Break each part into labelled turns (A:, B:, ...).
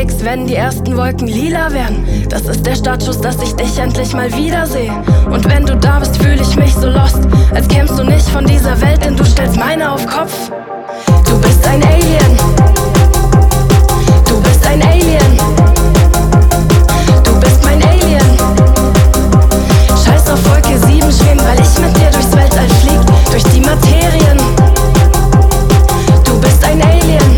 A: nix, wenn die ersten Wolken lila werden. Das ist der Startschuss, dass ich dich endlich mal wiedersehe. Und wenn du da bist, fühl ich mich so lost, als kämst du nicht von dieser Welt, denn du stellst meine auf Kopf. Du bist ein Alien. Du bist ein Alien. Du bist mein Alien. Scheiß auf Wolke 7 schweben, weil ich mit dir durchs Weltall flieg, durch die Materien. Du bist ein Alien.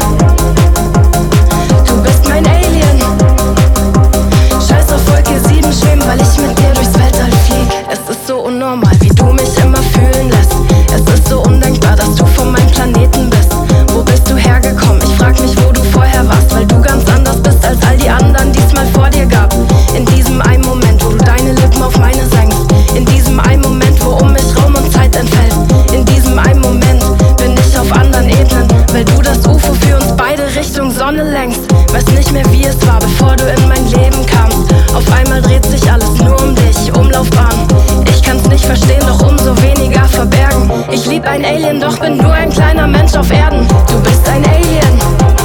A: Du bist mein Alien. Scheiß auf Wolke 7 schweben, weil ich mit dir durchs Weltall flieg. Es ist so unnormal, wie du mich immer fühlen lässt. Es ist so undenkbar, dass du von meinem Planeten bist. Wo bist du hergekommen? Ich frag mich, wo du vorher warst, weil du ganz anders bist als all die anderen, die es mal vor dir gab. In diesem einen Moment, wo du deine Lippen auf meine senkst. In diesem einen Moment, wo um mich Raum und Zeit entfällt. In diesem einen Moment bin ich auf anderen Ebenen, weil du das UFO für uns beide Richtung Sonne lenkst. Weiß nicht mehr, wie es war, bevor du in mein Leben kamst. Auf einmal dreht sich alles nur um dich, Umlaufbahn. Ich kann's nicht verstehen, doch umso weniger verbergen. Ich lieb ein Alien, doch bin nur ein kleiner Mensch auf Erden. Du bist ein Alien.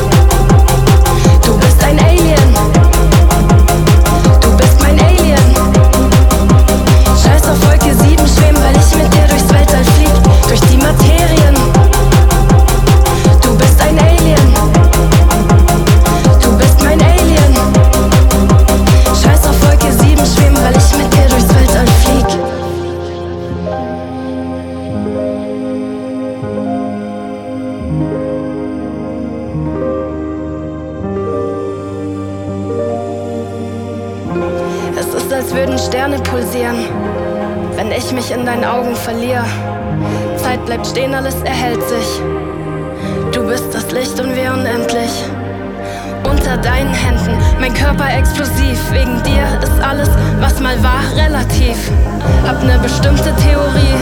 A: Du bist ein Alien. Du bist mein Alien. Scheiß auf Wolke 7 schweben, weil ich mit dir durchs Weltall flieg, durch die Materien. Du bist ein Alien. Du bist mein Alien. Scheiß auf Wolke 7 schweben, weil ich mit dir durchs Weltall flieg. Es ist, als würden Sterne pulsieren, wenn ich mich in deinen Augen verliere. Zeit bleibt stehen, alles erhält sich. Du bist das Licht und wir unendlich. Unter deinen Händen, mein Körper explosiv. Wegen dir ist alles, was mal war, relativ. Hab ne bestimmte Theorie.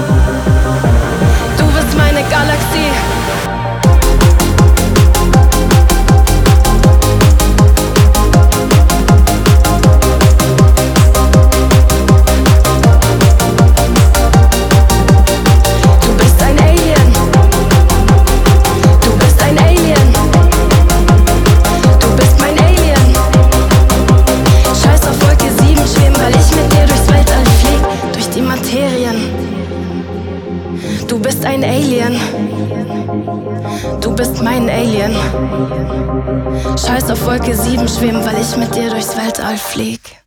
A: Du bist meine Galaxie. Du bist ein Alien. Du bist mein Alien. Scheiß auf Wolke 7 schweben, weil ich mit dir durchs Weltall flieg.